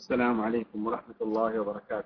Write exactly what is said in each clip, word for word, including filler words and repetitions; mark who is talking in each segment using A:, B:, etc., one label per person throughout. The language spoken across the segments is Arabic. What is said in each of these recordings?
A: السلام عليكم ورحمة الله وبركاته.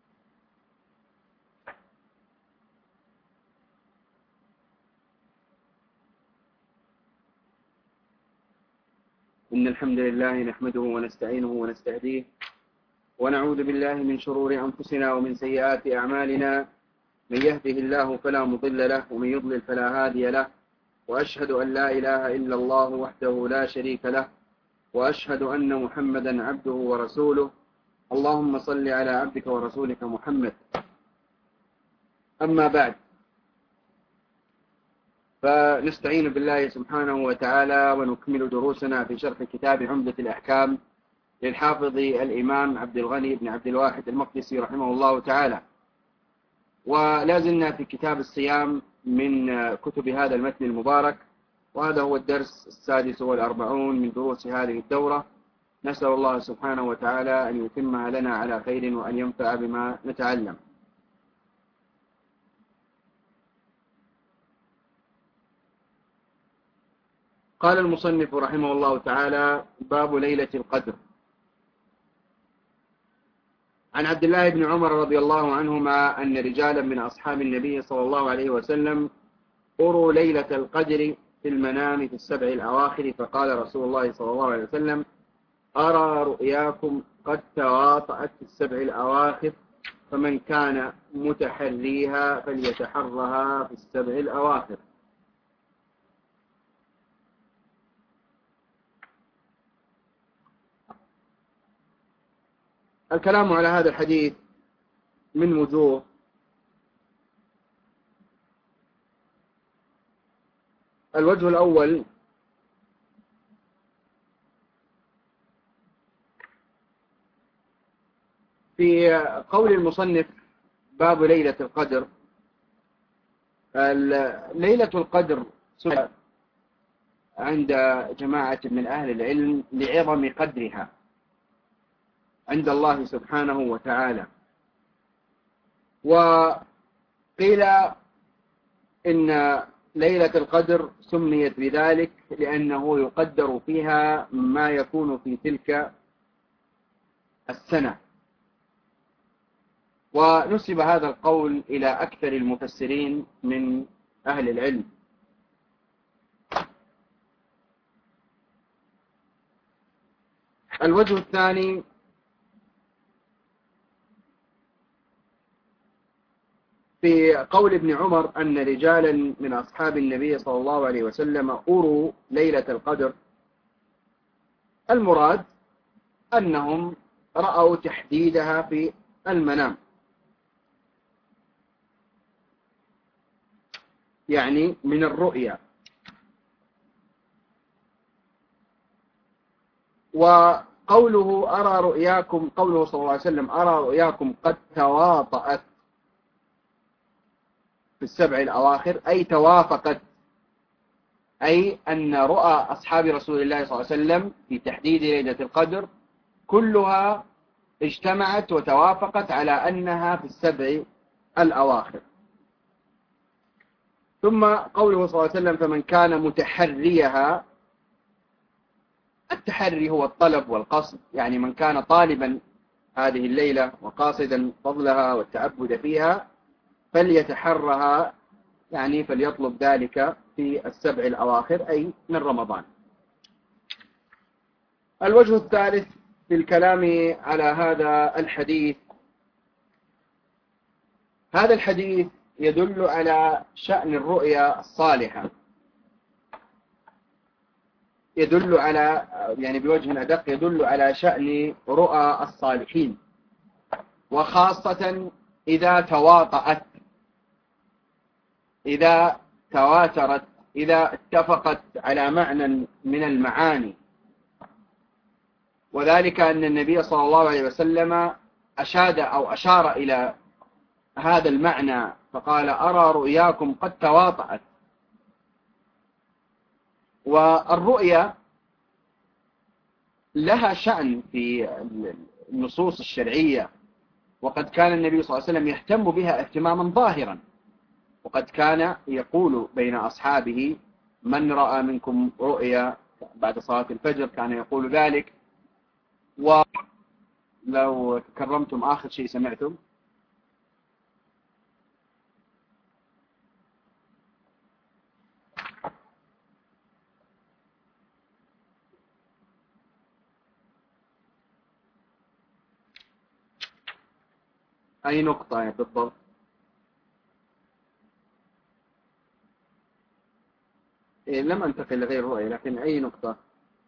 A: إن الحمد لله نحمده ونستعينه ونستهديه ونعوذ بالله من شرور أنفسنا ومن سيئات أعمالنا، من يهده الله فلا مضل له ومن يضلل فلا هادي له، وأشهد أن لا إله إلا الله وحده لا شريك له، وأشهد أن محمدا عبده ورسوله. اللهم صل على عبدك ورسولك محمد. أما بعد، فنستعين بالله سبحانه وتعالى ونكمل دروسنا في شرح كتاب عمدة الأحكام للحافظ الإمام عبد الغني بن عبد الواحد المقدسي رحمه الله تعالى، ولا زلنا في كتاب الصيام من كتب هذا المتن المبارك، وهذا هو الدرس السادس والأربعون من دروس هذه الدورة. نسأل الله سبحانه وتعالى أن يتمها لنا على خير وأن ينفع بما نتعلم. قال المصنف رحمه الله تعالى: باب ليلة القدر. عن عبد الله بن عمر رضي الله عنهما أن رجالا من أصحاب النبي صلى الله عليه وسلم أروا ليلة القدر في المنام في السبع الأواخر، فقال رسول الله صلى الله عليه وسلم: أرى رؤياكم قد تواطأت في السبع الأواخر، فمن كان متحريها فليتحرها في السبع الأواخر. الكلام على هذا الحديث من وجوه. الوجه الأول: في قول المصنف باب ليلة القدر. ليلة القدر عند جماعة من أهل العلم لعظم قدرها عند الله سبحانه وتعالى، وقيل إن ليلة القدر سميت بذلك لأنه يقدر فيها ما يكون في تلك السنة، ونسب هذا القول إلى أكثر المفسرين من أهل العلم. الوجه الثاني: في قول ابن عمر أن رجالا من أصحاب النبي صلى الله عليه وسلم أروا ليلة القدر، المراد أنهم رأوا تحديدها في المنام، يعني من الرؤيا. وقوله أرى رؤياكم، قوله صلى الله عليه وسلم أرى رؤياكم قد تواطأت في السبع الأواخر، أي توافقت، أي أن رؤى أصحاب رسول الله صلى الله عليه وسلم في تحديد ليلة القدر كلها اجتمعت وتوافقت على أنها في السبع الأواخر. ثم قوله صلى الله عليه وسلم فمن كان متحريها، التحري هو الطلب والقصد، يعني من كان طالبا هذه الليلة وقاصدا فضلها والتعبد فيها فليتحرها، يعني فليطلب ذلك في السبع الأواخر أي من رمضان. الوجه الثالث في الكلام على هذا الحديث: هذا الحديث يدل على شأن الرؤيا الصالحة، يدل على، يعني بوجه أدق، يدل على شأن رؤى الصالحين، وخاصة إذا تواطأت، إذا تواترت، إذا اتفقت على معنى من المعاني. وذلك أن النبي صلى الله عليه وسلم أشاد أو أشار إلى هذا المعنى فقال أرى رؤياكم قد تواطأت. والرؤيا لها شأن في النصوص الشرعية، وقد كان النبي صلى الله عليه وسلم يهتم بها اهتماما ظاهرا، وقد كان يقول بين أصحابه من رأى منكم رؤيا بعد صلاة الفجر، كان يقول ذلك. لو تكرمتم آخر شيء سمعتم. أي نقطة بالضبط؟ إيه، لم أنتقل لغير رؤية، لكن أي نقطة؟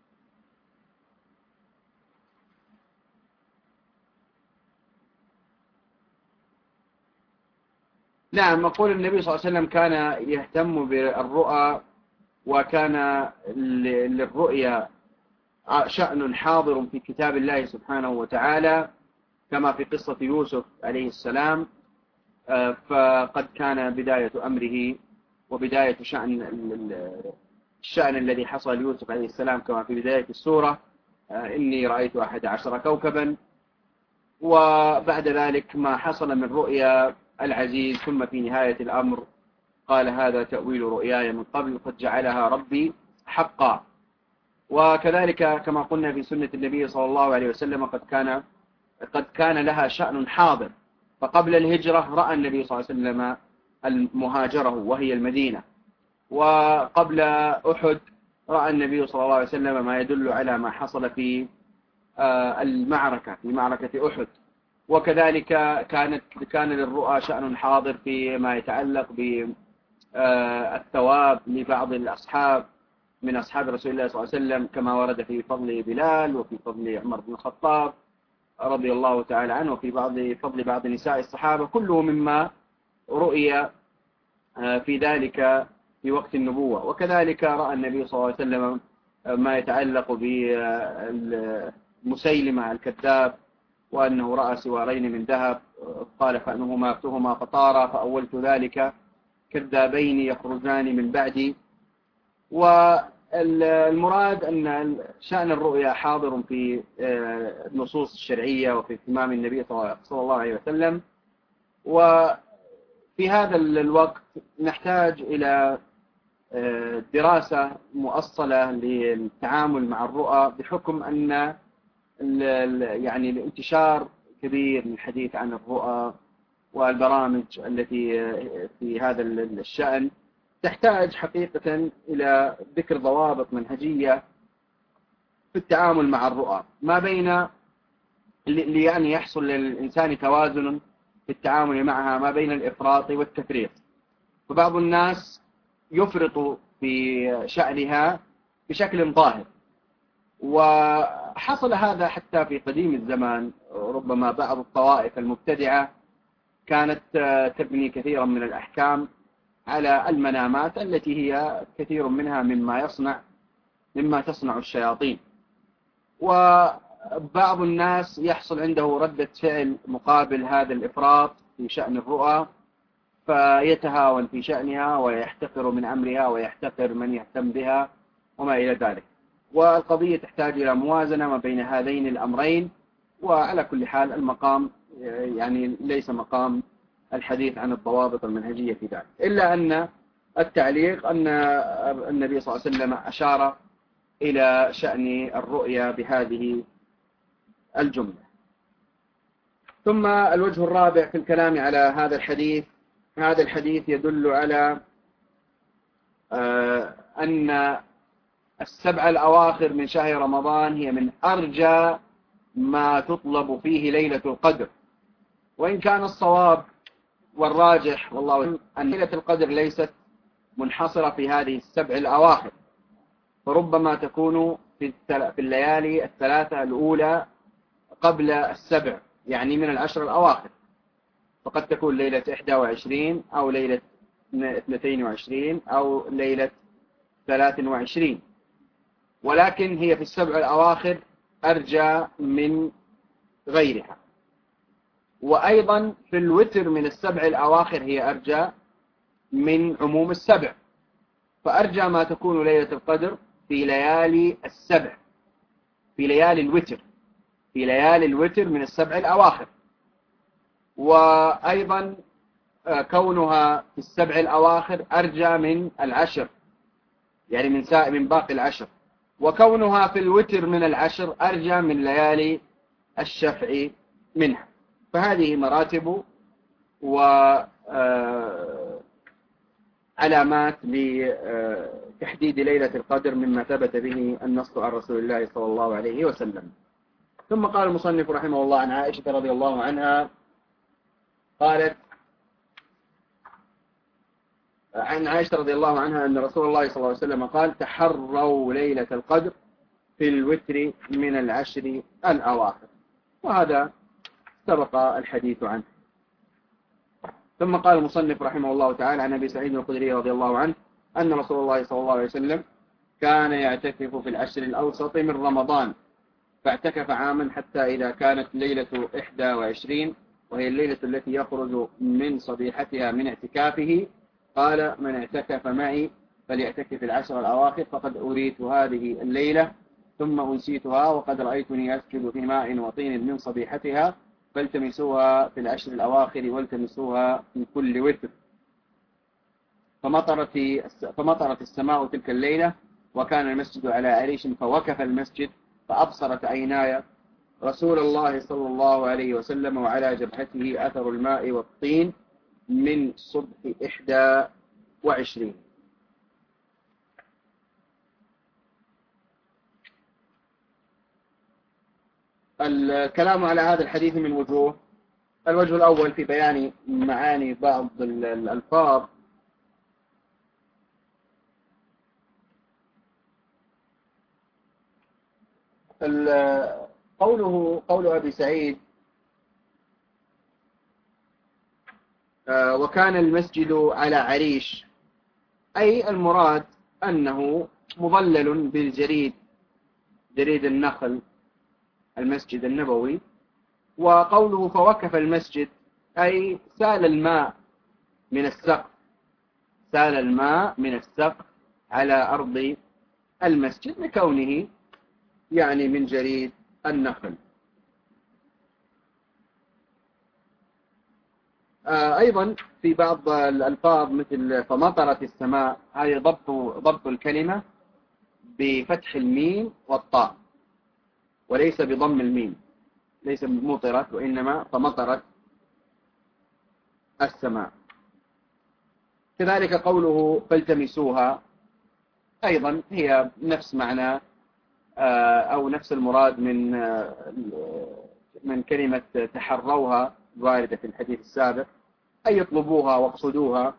A: نعم، أقول النبي صلى الله عليه وسلم كان يهتم بالرؤى، وكان للرؤيا شأن حاضر في كتاب الله سبحانه وتعالى، كما في قصة يوسف عليه السلام. فقد كان بداية أمره وبداية شأن الشأن الذي حصل ليوسف عليه السلام كما في بداية السورة: إني رأيت أحد عشر كوكبا. وبعد ذلك ما حصل من رؤيا العزيز، ثم في نهاية الأمر قال: هذا تأويل رؤياي من قبل قد جعلها ربي حقا. وكذلك كما قلنا في سنة النبي صلى الله عليه وسلم قد كان قد كان لها شأن حاضر. فقبل الهجرة رأى النبي صلى الله عليه وسلم المهاجرة وهي المدينة، وقبل أحد رأى النبي صلى الله عليه وسلم ما يدل على ما حصل في المعركة في معركة أحد. وكذلك كانت كان للرؤى شأن حاضر فيما يتعلق بالثواب لبعض الأصحاب من أصحاب رسول الله صلى الله عليه وسلم، كما ورد في فضل بلال وفي فضل عمر بن الخطاب رضي الله تعالى عنه، وفي بعض فضل بعض نساء الصحابة، كله مما رؤي في ذلك في وقت النبوة. وكذلك رأى النبي صلى الله عليه وسلم ما يتعلق بمسيلمة الكذاب، وأنه رأى سوارين من ذهب، قال فأنهما أفتهما فطارا، فأولت ذلك كذابين يخرجان من بعدي. والمراد أن شأن الرؤيا حاضر في النصوص الشرعية وفي اهتمام النبي صلى الله عليه وسلم. وفي هذا الوقت نحتاج إلى دراسة مؤصلة للتعامل مع الرؤى، بحكم أن يعني الانتشار كبير من الحديث عن الرؤى والبرامج التي في هذا الشأن تحتاج حقيقة إلى ذكر ضوابط منهجية في التعامل مع الرؤى، ما بين اللي يعني يحصل للإنسان توازن في التعامل معها ما بين الإفراط والتفريط. فبعض الناس يفرط في شأنها بشكل ظاهر، وحصل هذا حتى في قديم الزمان. ربما بعض الطوائف المبتدعة كانت تبني كثيرا من الأحكام على المنامات التي هي كثير منها مما يصنع مما تصنع الشياطين. وبعض الناس يحصل عنده ردة فعل مقابل هذا الإفراط في شأن الرؤى، فيتهاون في شأنها ويحتقر من أمرها ويحتقر من يهتم بها وما إلى ذلك. والقضية تحتاج إلى موازنة ما بين هذين الأمرين. وعلى كل حال المقام يعني ليس مقام الحديث عن الضوابط المنهجية في ذلك، إلا أن التعليق أن النبي صلى الله عليه وسلم أشار إلى شأن الرؤيا بهذه الجملة. ثم الوجه الرابع في الكلام على هذا الحديث: هذا الحديث يدل على أن السبع الأواخر من شهر رمضان هي من أرجى ما تطلب فيه ليلة القدر. وإن كان الصواب والراجح والله أن ليلة القدر ليست منحصرة في هذه السبع الأواخر، فربما تكون في الليالي الثلاثة الأولى قبل السبع، يعني من العشر الأواخر. فقد تكون ليلة إحدى وعشرين أو ليلة اثنتين وعشرين أو ليلة ثلاث وعشرين، ولكن هي في السبع الأواخر أرجى من غيرها. وأيضا في الوتر من السبع الأواخر هي أرجى من عموم السبع، فأرجى ما تكون ليلة القدر في ليالي السبع، في ليالي الوتر في ليالي الوتر من السبع الأواخر. وأيضا كونها في السبع الأواخر أرجى من العشر، يعني من سائر من باقي العشر. وكونها في الوتر من العشر أرجى من ليالي الشفع منها. فهذه مراتب وعلامات لتحديد ليلة القدر مما ثبت به النص عن رسول الله صلى الله عليه وسلم. ثم قال المصنف رحمه الله عن عائشة رضي الله عنها قالت عن عائشة رضي الله عنها أن رسول الله صلى الله عليه وسلم قال: تحروا ليلة القدر في الوتر من العشر الأواخر. وهذا سبق الحديث عنه. ثم قال المصنف رحمه الله تعالى عن أبي سعيد الخدري رضي الله عنه أن رسول الله صلى الله عليه وسلم كان يعتكف في العشر الأوسط من رمضان، فاعتكف عاما حتى إذا كانت ليلة إحدى وعشرين وهي الليلة التي يخرج من صبيحتها من اعتكافه قال: من اعتكف معي فليعتكف العشر الأواخر فقد أريت هذه الليلة ثم أنسيتها وقد رأيتني أسجد في ماء وطين من صبيحتها فالتمسوها في العشر الأواخر والتمسوها في كل وتر. فمطرت, فمطرت السماء تلك الليلة وكان المسجد على عريش فوقف المسجد فأبصرت عيناي رسول الله صلى الله عليه وسلم وعلى جبهته أثر الماء والطين من صبح إحدى وعشرين. الكلام على هذا الحديث من وجوه. الوجه الأول في بيان معاني بعض الألفاظ. قوله قول أبي سعيد وكان المسجد على عريش، أي المراد أنه مظلل بالجريد، جريد النخل، المسجد النبوي. وقوله فوقف المسجد أي سال الماء من السقف، سال الماء من السقف على أرض المسجد لكونه يعني من جريد النخل. أيضا في بعض الألفاظ مثل فمطرت السماء، هذه ضبط ضبط الكلمة بفتح الميم والطاء وليس بضم الميم، ليس مطرت وإنما فمطرت السماء. كذلك قوله فالتمسوها أيضا هي نفس معنى أو نفس المراد من من كلمة تحروها واردة في الحديث السابق، أي يطلبوها واقصدوها.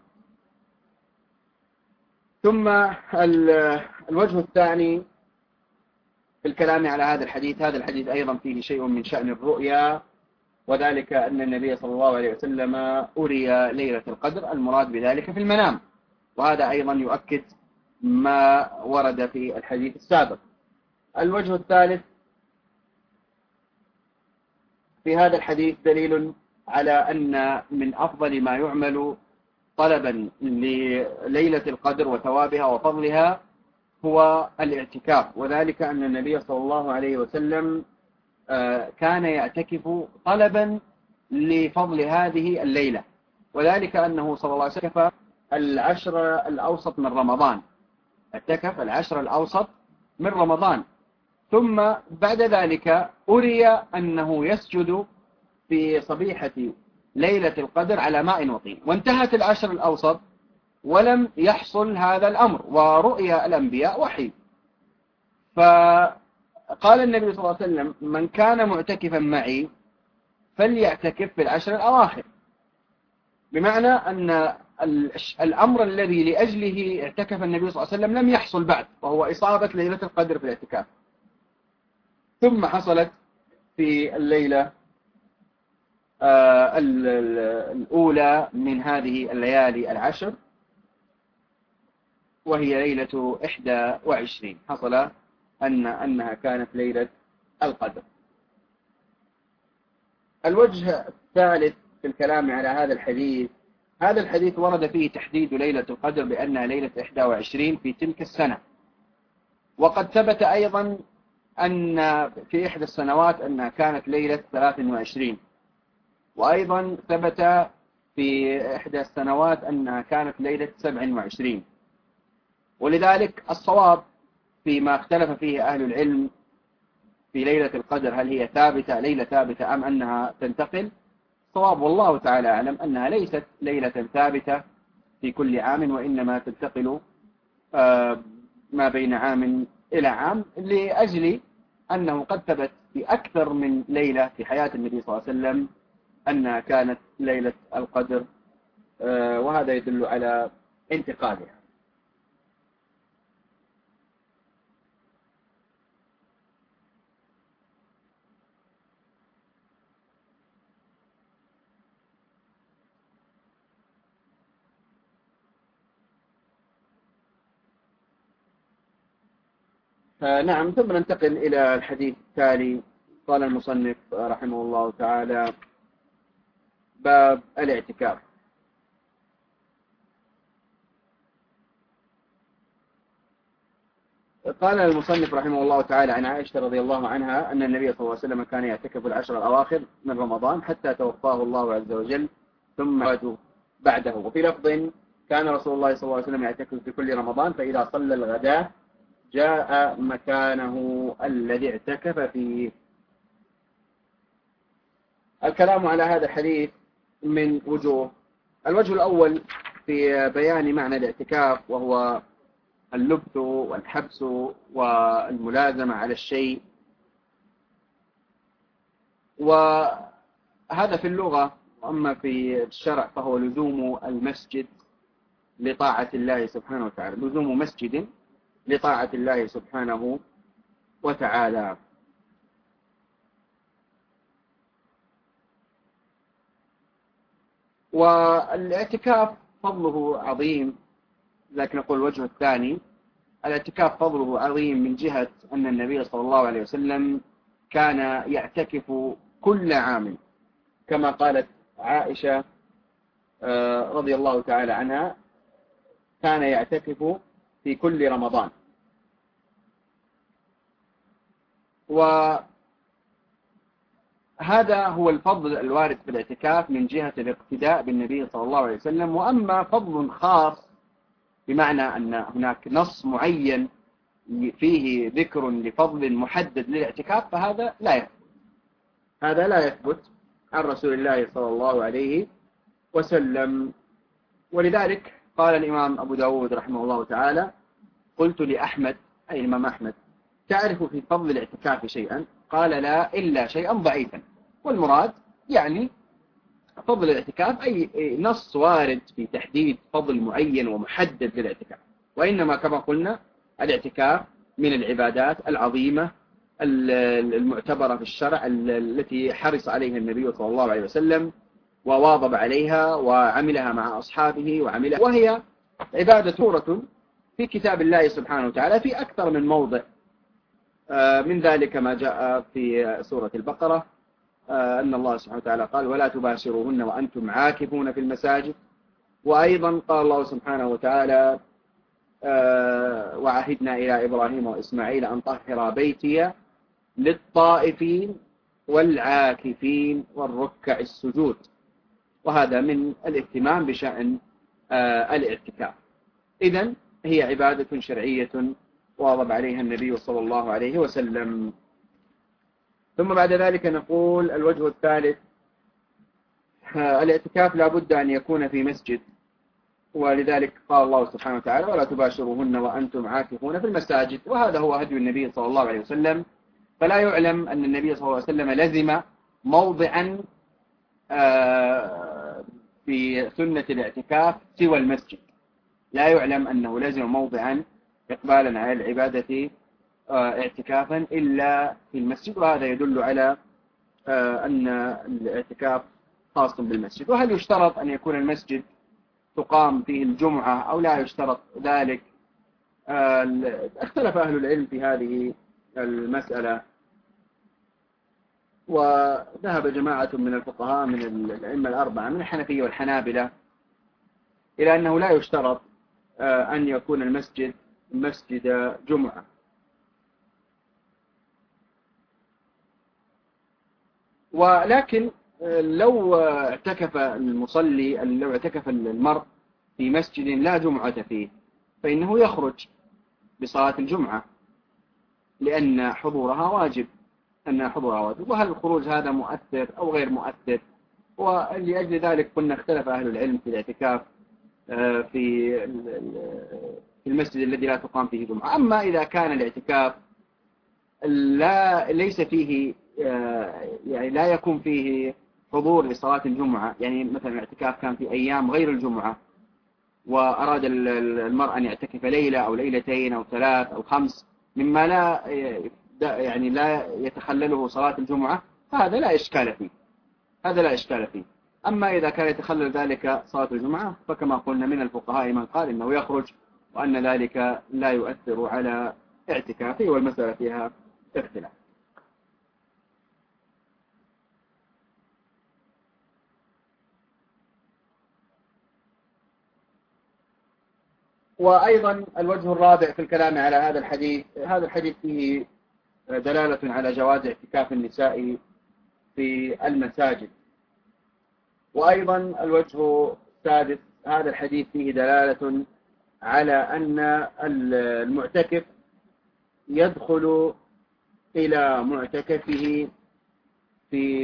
A: ثم الوجه الثاني في الكلام على هذا الحديث، هذا الحديث أيضا فيه شيء من شأن الرؤيا، وذلك أن النبي صلى الله عليه وسلم أري ليلة القدر، المراد بذلك في المنام، وهذا أيضا يؤكد ما ورد في الحديث السابق. الوجه الثالث في هذا الحديث دليل على أن من أفضل ما يعمل طلبا لليلة القدر وثوابها وفضلها هو الاعتكاف، وذلك أن النبي صلى الله عليه وسلم كان يعتكف طلبا لفضل هذه الليلة، وذلك أنه صلى الله عليه وسلم اعتكف العشر الأوسط من رمضان، اعتكف العشر الأوسط من رمضان، ثم بعد ذلك أري أنه يسجد في صبيحة ليلة القدر على ماء وطين، وانتهت العشر الأوسط ولم يحصل هذا الأمر، ورؤيا الأنبياء وحي. فقال النبي صلى الله عليه وسلم: من كان معتكفا معي فليعتكف في العشر الأواخر، بمعنى أن الأمر الذي لأجله اعتكف النبي صلى الله عليه وسلم لم يحصل بعد، وهو إصابة ليلة القدر في الاعتكاف، ثم حصلت في الليلة الأولى من هذه الليالي العشر، وهي ليلة إحدى وعشرين، حصل أن أنها كانت ليلة القدر. الوجه الثالث في الكلام على هذا الحديث، هذا الحديث ورد فيه تحديد ليلة القدر بأنها ليلة إحدى وعشرين في تلك السنة، وقد ثبت أيضا أن في إحدى السنوات أنها كانت ليلة ثلاث وعشرين، وأيضا ثبت في إحدى السنوات أنها كانت ليلة سبع وعشرين. ولذلك الصواب فيما اختلف فيه أهل العلم في ليلة القدر هل هي ثابتة ليلة ثابتة أم أنها تنتقل؟ صواب والله تعالى أعلم أنها ليست ليلة ثابتة في كل عام، وإنما تنتقل ما بين عام إلى عام، لأجل أنه قد ثبت في أكثر من ليلة في حياة النبي صلى الله عليه وسلم أنها كانت ليلة القدر، وهذا يدل على انتقالها. نعم، ثم ننتقل إلى الحديث التالي. قال المصنف رحمه الله تعالى: باب الاعتكاف. قال المصنف رحمه الله تعالى عن عائشة رضي الله عنها أن النبي صلى الله عليه وسلم كان يعتكف العشر الأواخر من رمضان حتى توفاه الله عز وجل ثم عاد بعده. وفي لفظ: كان رسول الله صلى الله عليه وسلم يعتكف في كل رمضان، فإذا صلى الغداء جاء مكانه الذي اعتكف فيه. الكلام على هذا الحديث من وجوه. الوجه الأول في بيان معنى الاعتكاف، وهو اللبث والحبس والملازمة على الشيء، وهذا في اللغة. وأما في الشرع فهو لزوم المسجد لطاعة الله سبحانه وتعالى، لزوم مسجد لطاعة الله سبحانه وتعالى. والاعتكاف فضله عظيم، لكن نقول الوجه الثاني: الاعتكاف فضله عظيم من جهة أن النبي صلى الله عليه وسلم كان يعتكف كل عام، كما قالت عائشة رضي الله تعالى عنها: كان يعتكف في كل رمضان. وهذا هو الفضل الوارد في الاعتكاف من جهة الاقتداء بالنبي صلى الله عليه وسلم. وأما فضل خاص بمعنى أن هناك نص معين فيه ذكر لفضل محدد للاعتكاف، فهذا لا يثبت، هذا لا يثبت عن رسول الله صلى الله عليه وسلم. ولذلك قال الإمام أبو داود رحمه الله تعالى: قلت لأحمد، أي الإمام أحمد: تعرف في فضل الاعتكاف شيئا؟ قال: لا، إلا شيئا ضعيفا. والمراد يعني فضل الاعتكاف أي نص وارد في تحديد فضل معين ومحدد للاعتكاف، وإنما كما قلنا الاعتكاف من العبادات العظيمة المعتبرة في الشرع، التي حرص عليها النبي صلى الله عليه وسلم وواظب عليها وعملها مع أصحابه وعملها، وهي عبادة سورة في كتاب الله سبحانه وتعالى في أكثر من موضع. من ذلك ما جاء في سورة البقرة أن الله سبحانه وتعالى قال: ولا تباشروهن وأنتم عاكفون في المساجد. وأيضا قال الله سبحانه وتعالى: وعهدنا إلى إبراهيم وإسماعيل أن طهر بيتي للطائفين والعاكفين والركع السجود. وهذا من الاهتمام بشأن الاعتكاف. إذن هي عبادة شرعية واظب عليها النبي صلى الله عليه وسلم. ثم بعد ذلك نقول الوجه الثالث: الاعتكاف لا بد أن يكون في مسجد، ولذلك قال الله سبحانه وتعالى: ولا تباشروهن وأنتم عاكفون في المساجد. وهذا هو هدي النبي صلى الله عليه وسلم، فلا يعلم أن النبي صلى الله عليه وسلم لزم موضعا في سنة الاعتكاف سوى المسجد، لا يعلم أنه لزم موضعا إقبالا على العبادة اعتكافا إلا في المسجد، وهذا يدل على أن الاعتكاف خاص بالمسجد. وهل يشترط أن يكون المسجد تقام فيه الجمعة أو لا يشترط ذلك؟ اختلف أهل العلم في هذه المسألة، وذهب جماعة من الفقهاء من الأئمة الأربعة من الحنفية والحنابلة إلى أنه لا يشترط أن يكون المسجد مسجد جمعة. ولكن لو اعتكف المصلي لو اعتكف المرء في مسجد لا جمعة فيه فإنه يخرج بصلاة الجمعة، لأن حضورها واجب أن حضورها واجب، وهل الخروج هذا مؤثر أو غير مؤثر. ولأجل ذلك قلنا اختلف أهل العلم في الاعتكاف في في المسجد الذي لا تقام فيه جمعة. أما إذا كان الاعتكاف لا ليس فيه يعني لا يكون فيه حضور لصلاة الجمعة، يعني مثلا الاعتكاف كان في أيام غير الجمعة وأراد المرء أن يعتكف ليلة أو ليلتين أو ثلاث أو خمس مما لا يعني لا يتخلله صلاة الجمعة، فهذا لا إشكال فيه، هذا لا إشكال فيه. أما إذا كان يتخلل ذلك صلاة الجمعة فكما قلنا من الفقهاء من قال إنه يخرج وأن ذلك لا يؤثر على اعتكافه، والمسألة فيها اختلاف. وأيضا الوجه الرابع في الكلام على هذا الحديث، هذا الحديث فيه دلالة على جواز اعتكاف النساء في المساجد. وأيضا الوجه السادس، هذا الحديث فيه دلالة على أن المعتكف يدخل إلى معتكفه في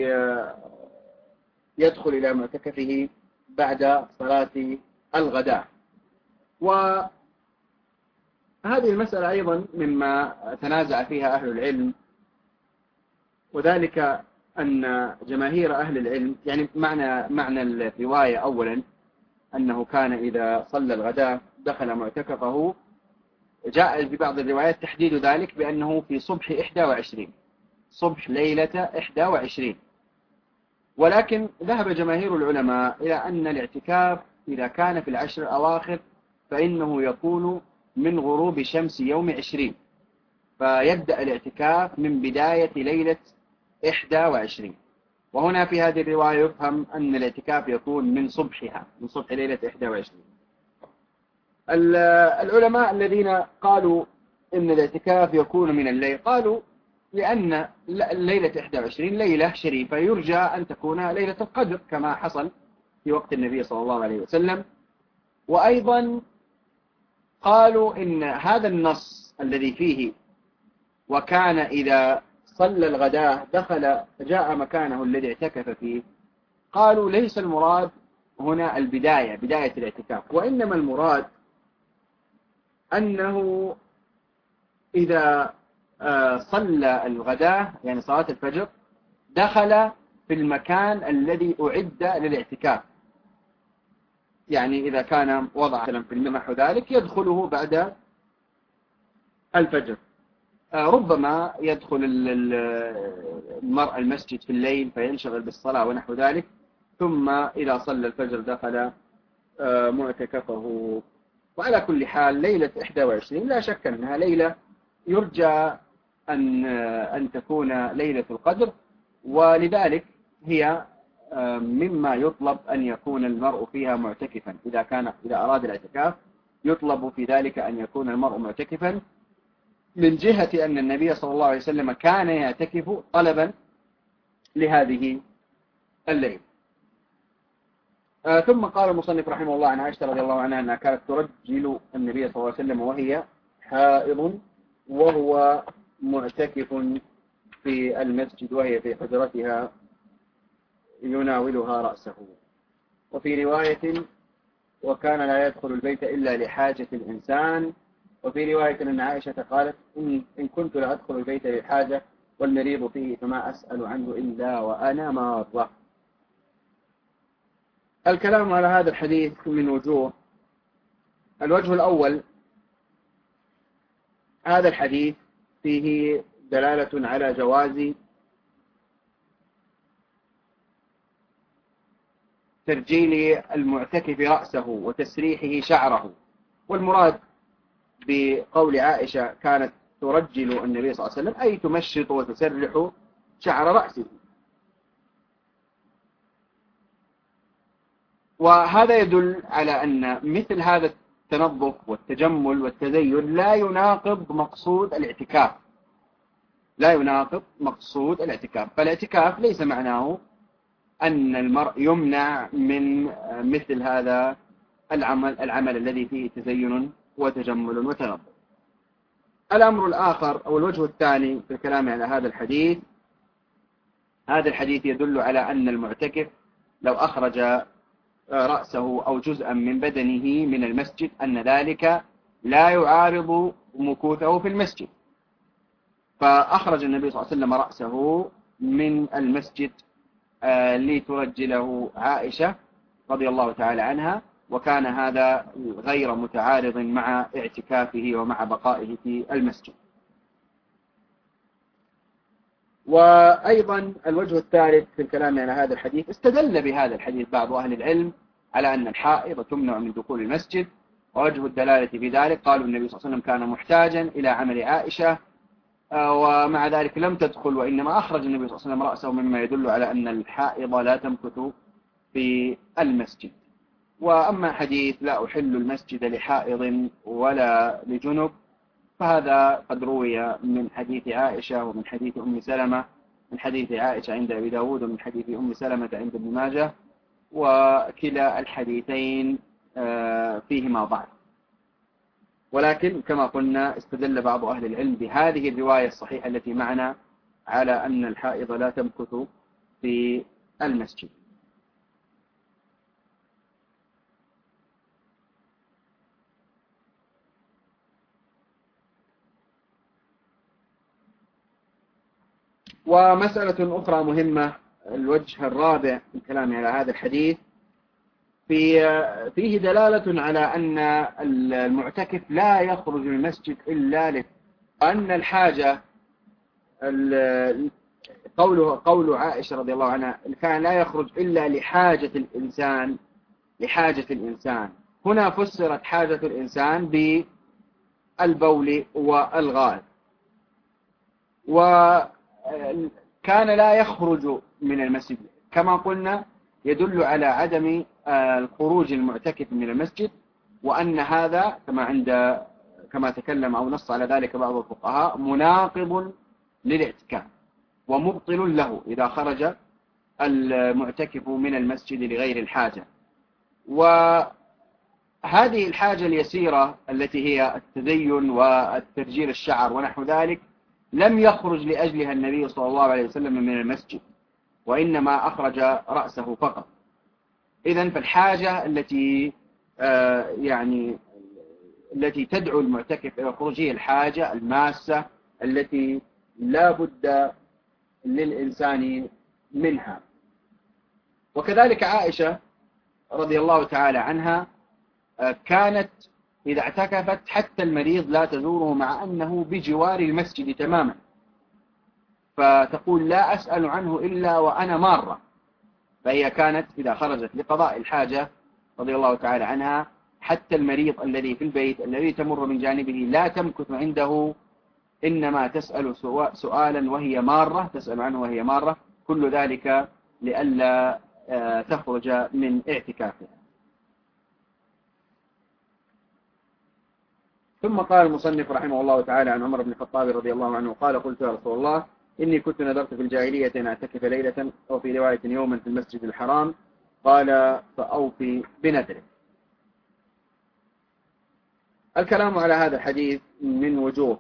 A: يدخل إلى معتكفه بعد صلاة الغداء. وهذه المسألة أيضا مما تنازع فيها أهل العلم، وذلك أن جماهير أهل العلم يعني معنى معنى الرواية أولا أنه كان إذا صلى الغداء دخل معتكفه، جاء في بعض الروايات تحديد ذلك بأنه في صبح إحدى وعشرين، صبح ليلة إحدى وعشرين. ولكن ذهب جماهير العلماء إلى أن الاعتكاف إذا كان في العشر الأواخر فإنه يكون من غروب شمس يوم عشرين، فيبدأ الاعتكاف من بداية ليلة إحدى وعشرين. وهنا في هذه الرواية يفهم أن الاعتكاف يكون من صبحها، من صبح ليلة إحدى وعشرين. العلماء الذين قالوا إن الاعتكاف يكون من الليل قالوا لأن ليلة إحدى وعشرين ليلة شريفة يرجى أن تكون ليلة القدر كما حصل في وقت النبي صلى الله عليه وسلم. وأيضا قالوا إن هذا النص الذي فيه وكان إذا صلى الغداء دخل جاء مكانه الذي اعتكف فيه، قالوا ليس المراد هنا البداية بداية الاعتكاف، وإنما المراد أنه إذا صلى الغداء يعني صلاة الفجر دخل في المكان الذي أعد للاعتكاف، يعني إذا كان وضع في المنح ذلك يدخله بعد الفجر. ربما يدخل المرء المسجد في الليل فينشغل بالصلاة ونحو ذلك، ثم إذا صلى الفجر دخل معتكفه. وعلى كل حال ليلة إحدى وعشرين لا شك أنها ليلة يرجى أن أن تكون ليلة القدر، ولذلك هي مما يطلب أن يكون المرء فيها معتكفا. إذا كان إذا أراد الاعتكاف يطلب في ذلك أن يكون المرء معتكفا، من جهة أن النبي صلى الله عليه وسلم كان يعتكف طلبا لهذه الليل. آه ثم قال المصنف رحمه الله عن عائشة رضي الله عنها أنها كانت ترجل النبي صلى الله عليه وسلم وهي حائض وهو معتكف في المسجد وهي في حجرتها يناولها رأسه. وفي رواية وكان لا يدخل البيت إلا لحاجة الإنسان. وفي رواية أن عائشة قالت إن, إن كنت لا أدخل البيت للحاجة والمريض فيه فما أسأل عنه إلا وأنا مارة. الكلام على هذا الحديث من وجوه. الوجه الأول، هذا الحديث فيه دلالة على جواز ترجيل المعتكف رأسه وتسريحه شعره. والمراد بقول عائشة كانت ترجل النبي صلى الله عليه وسلم أي تمشط وتسرح شعر رأسه. وهذا يدل على أن مثل هذا التنظف والتجمل والتزين لا يناقض مقصود الاعتكاف، لا يناقض مقصود الاعتكاف. فالاعتكاف ليس معناه أن المرء يمنع من مثل هذا العمل العمل الذي فيه تزين وتجمل وتنظف. الأمر الآخر أو الوجه الثاني في الكلام على هذا الحديث هذا الحديث يدل على أن المعتكف لو أخرج رأسه أو جزءا من بدنه من المسجد أن ذلك لا يعارض مكوثه في المسجد. فأخرج النبي صلى الله عليه وسلم رأسه من المسجد لترجله عائشة رضي الله تعالى عنها، وكان هذا غير متعارض مع اعتكافه ومع بقائه في المسجد. وأيضا الوجه الثالث في الكلام على هذا الحديث، استدل بهذا الحديث بعض أهل العلم على أن الحائض تمنع من دخول المسجد، ووجه الدلالة في ذلك قالوا النبي صلى الله عليه وسلم كان محتاجا إلى عمل عائشة ومع ذلك لم تدخل، وإنما أخرج النبي صلى الله عليه وسلم رأسه، مما يدل على أن الحائض لا تمكث في المسجد. وأما حديث لا أحل المسجد لحائض ولا لجنب فهذا قد روي من حديث عائشة ومن حديث أم سلمة، من حديث عائشة عند أبي داود ومن حديث أم سلمة عند ابن ماجه، وكلا الحديثين فيهما ضعف. ولكن كما قلنا استدل بعض أهل العلم بهذه الرواية الصحيحة التي معنا على أن الحائض لا تمكث في المسجد. ومسألة أخرى مهمة، الوجه الرابع في الكلام على هذا الحديث، في فيه دلالة على أن المعتكف لا يخرج من المسجد إلا له، أن الحاجة قوله قول عائشة رضي الله عنها كان لا يخرج إلا لحاجة الإنسان لحاجة الإنسان هنا فسرت حاجة الإنسان بالبول والغائط، وكان لا يخرج من المسجد كما قلنا يدل على عدم الخروج المعتكف من المسجد، وأن هذا كما عند كما تكلم أو نص على ذلك بعض الفقهاء مناقض للاعتكاف ومبطل له إذا خرج المعتكف من المسجد لغير الحاجة. وهذه الحاجة اليسيرة التي هي التدين والترجيل الشعر ونحو ذلك لم يخرج لأجلها النبي صلى الله عليه وسلم من المسجد، وإنما أخرج رأسه فقط. إذن فالحاجة التي آه يعني التي تدعو المعتكف إلى الخروج هي الحاجة الماسة التي لا بد للإنسان منها. وكذلك عائشة رضي الله تعالى عنها آه كانت إذا اعتكفت حتى المريض لا تزوره مع أنه بجوار المسجد تماما، فتقول لا أسأل عنه إلا وأنا مارة. فهي كانت إذا خرجت لقضاء الحاجة رضي الله تعالى عنها حتى المريض الذي في البيت الذي تمر من جانبه لا تمكث عنده، إنما تسأل سؤالا وهي مارة، تسأل عنه وهي مارة، كل ذلك لئلا تخرج من اعتكافها. ثم قال المصنف رحمه الله تعالى عن عمر بن الخطاب رضي الله عنه قال قلت يا رسول الله إني كنت نذرت في الجاهلية أن أعتكف ليلة أو في رواية يوما في المسجد الحرام، قال فأوفي بنذره. الكلام على هذا الحديث من وجوه.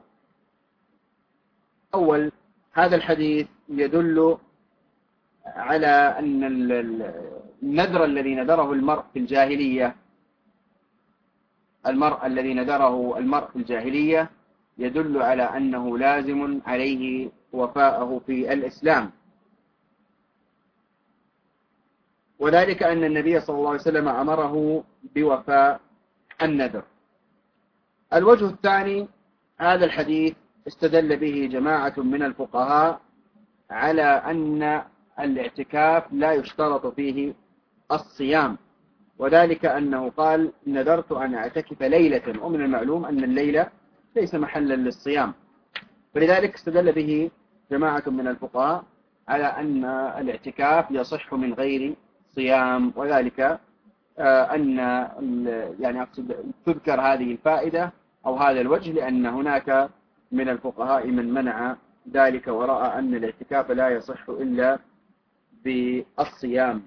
A: أول، هذا الحديث يدل على أن النذر الذي نذره المرء في الجاهلية المرء الذي نذره المرء في الجاهلية يدل على أنه لازم عليه وفاءه في الإسلام، وذلك أن النبي صلى الله عليه وسلم أمره بوفاء النذر. الوجه الثاني، هذا الحديث استدل به جماعة من الفقهاء على أن الاعتكاف لا يشترط فيه الصيام، وذلك أنه قال نذرت أن أعتكف ليلة، ومن المعلوم أن الليلة ليس محلا للصيام، فلذلك استدل به جماعة من الفقهاء على أن الاعتكاف يصح من غير صيام، وذلك أن يعني أقصد تذكر هذه الفائدة أو هذا الوجه لأن هناك من الفقهاء من منع ذلك ورأى أن الاعتكاف لا يصح إلا بالصيام.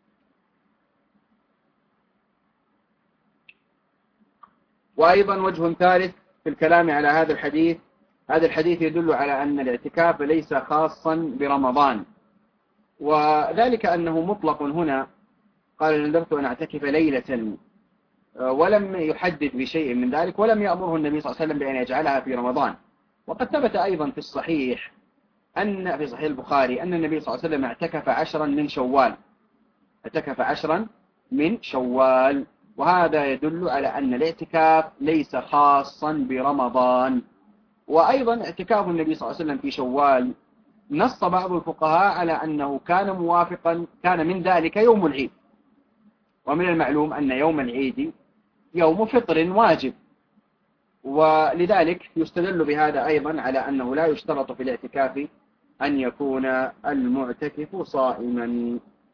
A: وأيضا وجه ثالث في الكلام على هذا الحديث، هذا الحديث يدل على أن الاعتكاف ليس خاصا برمضان، وذلك أنه مطلق هنا، قال نذرت أن أعتكف ليلة، ولم يحدد بشيء من ذلك، ولم يأمره النبي صلى الله عليه وسلم بأن يجعلها في رمضان. وقد ثبت أيضا في الصحيح أن في صحيح البخاري أن النبي صلى الله عليه وسلم اعتكف عشرا من شوال اعتكف عشرا من شوال وهذا يدل على أن الاعتكاف ليس خاصا برمضان. وأيضا اعتكاف النبي صلى الله عليه وسلم في شوال نص بعض الفقهاء على أنه كان موافقا كان من ذلك يوم العيد، ومن المعلوم أن يوم العيد يوم فطر واجب، ولذلك يستدل بهذا أيضا على أنه لا يشترط في الاعتكاف أن يكون المعتكف صائما.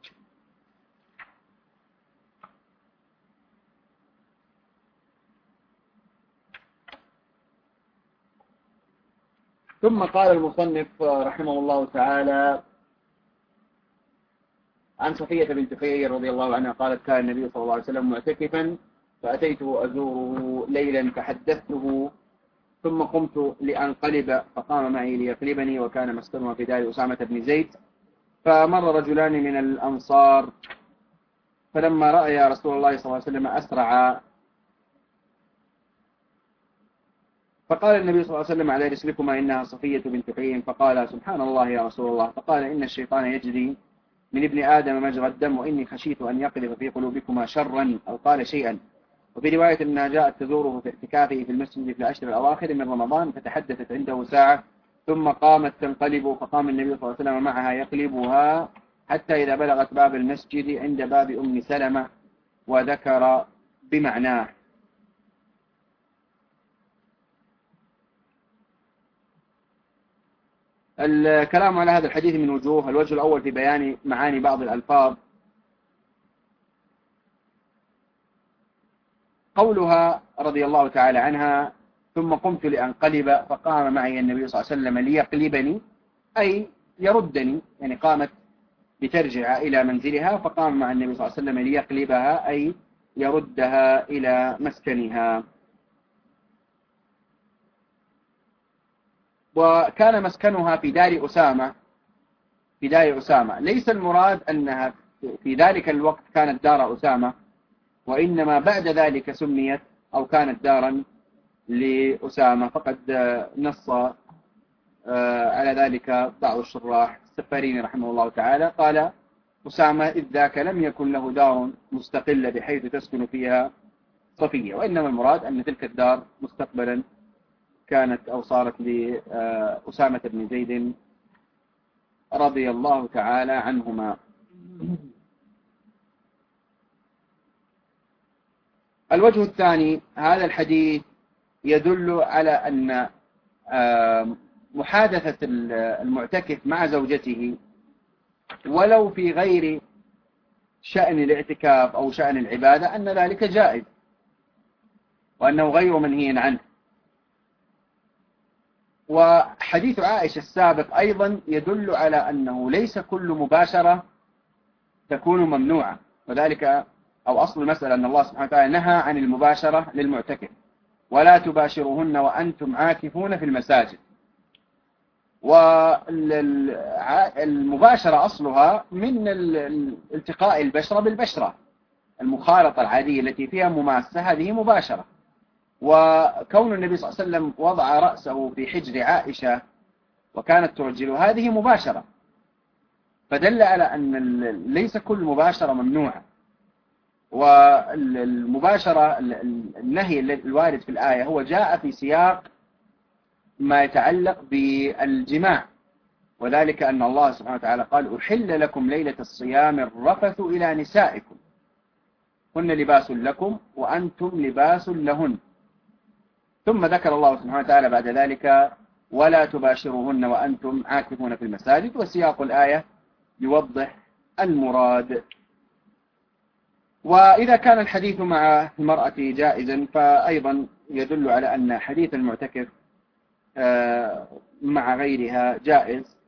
A: ثم قال المصنف رحمه الله تعالى عن صفية بنت خير رضي الله عنها قالت كان النبي صلى الله عليه وسلم معتكفا فأتيته أزوره ليلا فحدثته ثم قمت لأنقلب فقام معي ليقلبني وكان مسكنها في دار أسامة بن زيد. فمر رجلان من الأنصار فلما رأى رسول الله صلى الله عليه وسلم أسرع فقال النبي صلى الله عليه وسلم على رسلكما إنها صفية بنت حيي. فقال سبحان الله يا رسول الله. فقال إن الشيطان يجري من ابن آدم مجرى الدم وإني خشيت أن يقذف في قلوبكما شرا أو قال شيئا. وفي رواية أنها جاءت تزوره في اعتكافه في المسجد في العشر الأواخر من رمضان فتحدثت عنده ساعة ثم قامت تنقلب فقام النبي صلى الله عليه وسلم معها يقلبها حتى إذا بلغت باب المسجد عند باب أم سلمة وذكر بمعناه. الكلام على هذا الحديث من وجوه. الوجه الأول في بيان معاني بعض الألفاظ. قولها رضي الله تعالى عنها ثم قمت لأنقلب فقام معي النبي صلى الله عليه وسلم ليقلبني أي يردني، يعني قامت لترجع إلى منزلها فقام مع النبي صلى الله عليه وسلم ليقلبها أي يردها إلى مسكنها. وكان مسكنها في دار أسامة في دار أسامة ليس المراد أنها في ذلك الوقت كانت دار أسامة، وإنما بعد ذلك سميت أو كانت دارا لأسامة. فقد نص على ذلك بعض الشراح السفاريني رحمه الله تعالى قال أسامة إذ ذاك لم يكن له دار مستقلة بحيث تسكن فيها صفية، وإنما المراد أن تلك الدار مستقبلا كانت أو صارت لأسامة بن زيد رضي الله تعالى عنهما. الوجه الثاني هذا الحديث يدل على أن محادثة المعتكف مع زوجته ولو في غير شأن الاعتكاف أو شأن العبادة أن ذلك جائز وأنه غير منهي عنه. وحديث عائشة السابق أيضا يدل على أنه ليس كل مباشرة تكون ممنوعة، وذلك أو أصل المسألة أن الله سبحانه وتعالى نهى عن المباشرة للمعتكف ولا تباشروهن وأنتم عاكفون في المساجد. والمباشرة أصلها من التقاء البشرة بالبشرة، المخالطة العادية التي فيها مماسة هذه مباشرة. وكون النبي صلى الله عليه وسلم وضع رأسه في حجر عائشة وكانت ترجل هذه مباشرة، فدل على أن ليس كل مباشرة ممنوعة. والمباشرة النهي الوارد في الآية هو جاء في سياق ما يتعلق بالجماع، وذلك أن الله سبحانه وتعالى قال أحل لكم ليلة الصيام الرفث إلى نسائكم هن لباس لكم وأنتم لباس لهن. ثم ذكر الله سبحانه وتعالى بعد ذلك ولا تباشروهن وأنتم عاكفون في المساجد، وسياق الآية يوضح المراد. وإذا كان الحديث مع المرأة جائزا فأيضا يدل على أن حديث المعتكف مع غيرها جائز،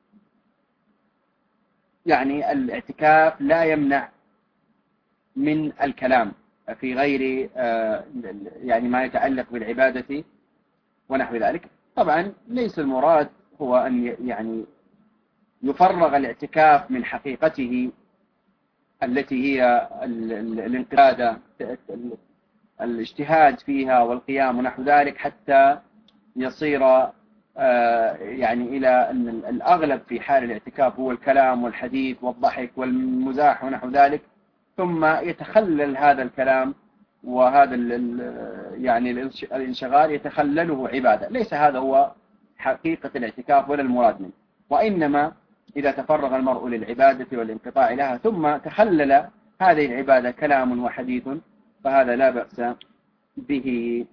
A: يعني الاعتكاف لا يمنع من الكلام في غير يعني ما يتعلق بالعبادة ونحو ذلك. طبعا ليس المراد هو أن يعني يفرغ الاعتكاف من حقيقته التي هي الانقياد الاجتهاد فيها والقيام ونحو ذلك، حتى يصير يعني إلى أن الأغلب في حال الاعتكاف هو الكلام والحديث والضحك والمزاح ونحو ذلك، ثم يتخلل هذا الكلام وهذا يعني الانشغال يتخلله عبادة. ليس هذا هو حقيقة الاعتكاف ولا المراد منه، وإنما إذا تفرغ المرء للعبادة والانقطاع لها ثم تخلل هذه العبادة كلام وحديث فهذا لا بأس به.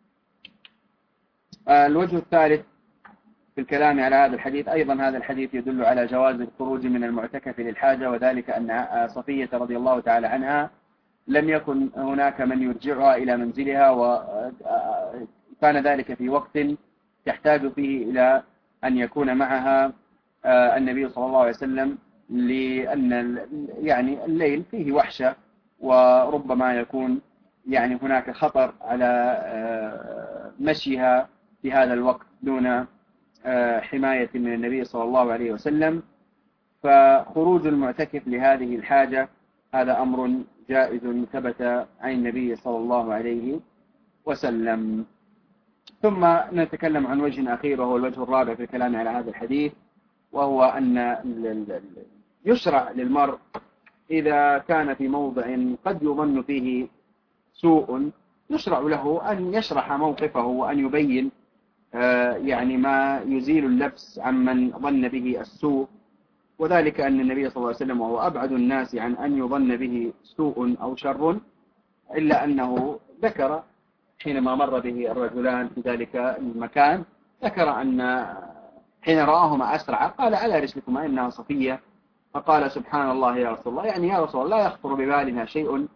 A: الوجه الثالث في الكلام على هذا الحديث، أيضا هذا الحديث يدل على جواز الخروج من المعتكف للحاجة، وذلك أن صفية رضي الله تعالى عنها لم يكن هناك من يرجعها إلى منزلها، وكان ذلك في وقت تحتاج فيه إلى أن يكون معها النبي صلى الله عليه وسلم، لأن يعني الليل فيه وحشة وربما يكون يعني هناك خطر على مشيها في هذا الوقت دون حماية من النبي صلى الله عليه وسلم. فخروج المعتكف لهذه الحاجة هذا أمر جائز ثبت عن النبي صلى الله عليه وسلم. ثم نتكلم عن وجه أخير وهو الوجه الرابع في الكلام على هذا الحديث، وهو أن يشرع للمرء إذا كان في موضع قد يظن فيه سوء، يشرع له أن يشرح موقفه وأن يبين يعني ما يزيل اللبس عمن ظن به السوء، وذلك أن النبي صلى الله عليه وسلم وهو أبعد الناس عن أن يظن به سوء أو شر، إلا أنه ذكر حينما مر به الرجلان في ذلك المكان، ذكر أن حين رآهما أسرع قال ألا رسلكما إنها صفية، فقال سبحان الله يا رسول الله، يعني يا رسول الله لا يخطر ببالنا شيء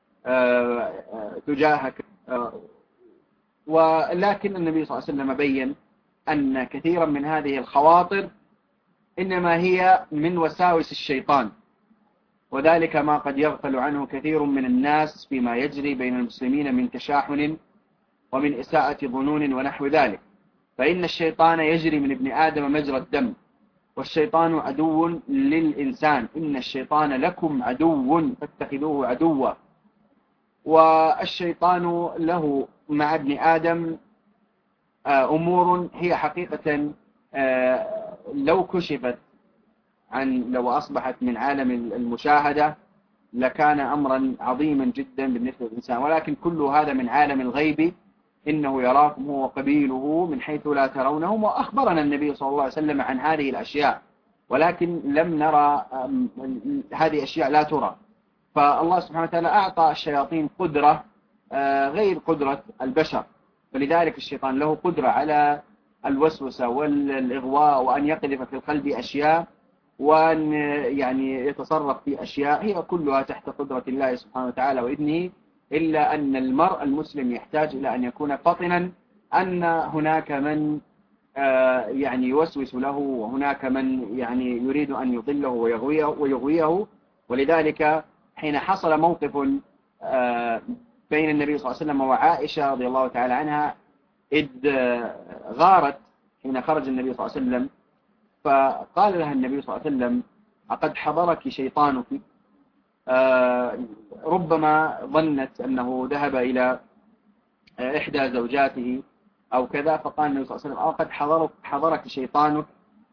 A: تجاهك. ولكن النبي صلى الله عليه وسلم بين أن كثيرا من هذه الخواطر إنما هي من وساوس الشيطان، وذلك ما قد يغفل عنه كثير من الناس فيما يجري بين المسلمين من تشاحن ومن إساءة ظنون ونحو ذلك. فإن الشيطان يجري من ابن آدم مجرى الدم، والشيطان عدو للإنسان، إن الشيطان لكم عدو فاتخذوه عدوا. والشيطان له مع ابن آدم أمور هي حقيقة لو كشفت عن لو أصبحت من عالم المشاهدة لكان أمرا عظيما جدا بالنسبة للإنسان، ولكن كل هذا من عالم الغيب، إنه يراكم هو وقبيله من حيث لا ترونهم، وأخبرنا النبي صلى الله عليه وسلم عن هذه الأشياء، ولكن لم نرى هذه الأشياء لا ترى. فالله سبحانه وتعالى أعطى الشياطين قدرة غير قدرة البشر، فلذلك الشيطان له قدرة على الوسوسة والإغواء وأن يقذف في القلب أشياء وأن يعني يتصرف في أشياء هي كلها تحت قدرة الله سبحانه وتعالى وإذنه، إلا أن المرء المسلم يحتاج إلى أن يكون فطنا أن هناك من يعني يوسوس له، وهناك من يعني يريد أن يضله ويغويه, ويغويه. ولذلك حين حصل موقف بين النبي صلى الله عليه وسلم وعائشة رضي الله تعالى عنها، إذ غارت حين خرج النبي صلى الله عليه وسلم، فقال لها النبي صلى الله عليه وسلم أقد حضرك شيطانك، ربما ظنت أنه ذهب إلى إحدى زوجاته أو كذا، فقال النبي صلى الله عليه وسلم أقد حضرك, حضرك شيطانك.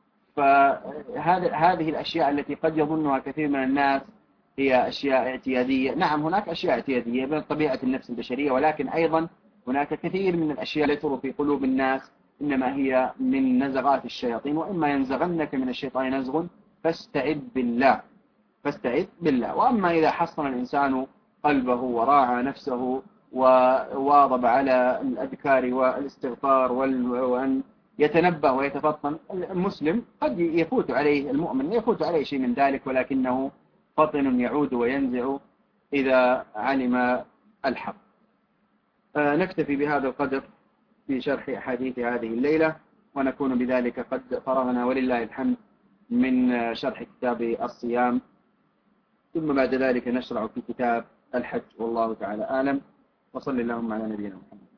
A: فهذه الأشياء التي قد يظنها كثير من الناس هي أشياء اعتيادية، نعم هناك أشياء اعتيادية من طبيعة النفس البشرية، ولكن أيضا هناك كثير من الأشياء التي ترى في قلوب الناس إنما هي من نزغات الشياطين، وإما ينزغنك من الشيطان نزغ فاستعذ بالله فاستعذ بالله. وأما إذا حصن الإنسان قلبه وراعى نفسه وواظب على الأذكار والاستغفار وأن يتنبه ويتفطن، المسلم قد يفوت عليه المؤمن يفوت عليه شيء من ذلك، ولكنه فطن يعود وينزع إذا علم الحق. نكتفي بهذا القدر في شرح أحاديث هذه الليلة، ونكون بذلك قد فرغنا ولله الحمد من شرح كتاب الصيام، ثم بعد ذلك نشرع في كتاب الحج، والله تعالى أعلم، وصل اللهم على نبينا محمد.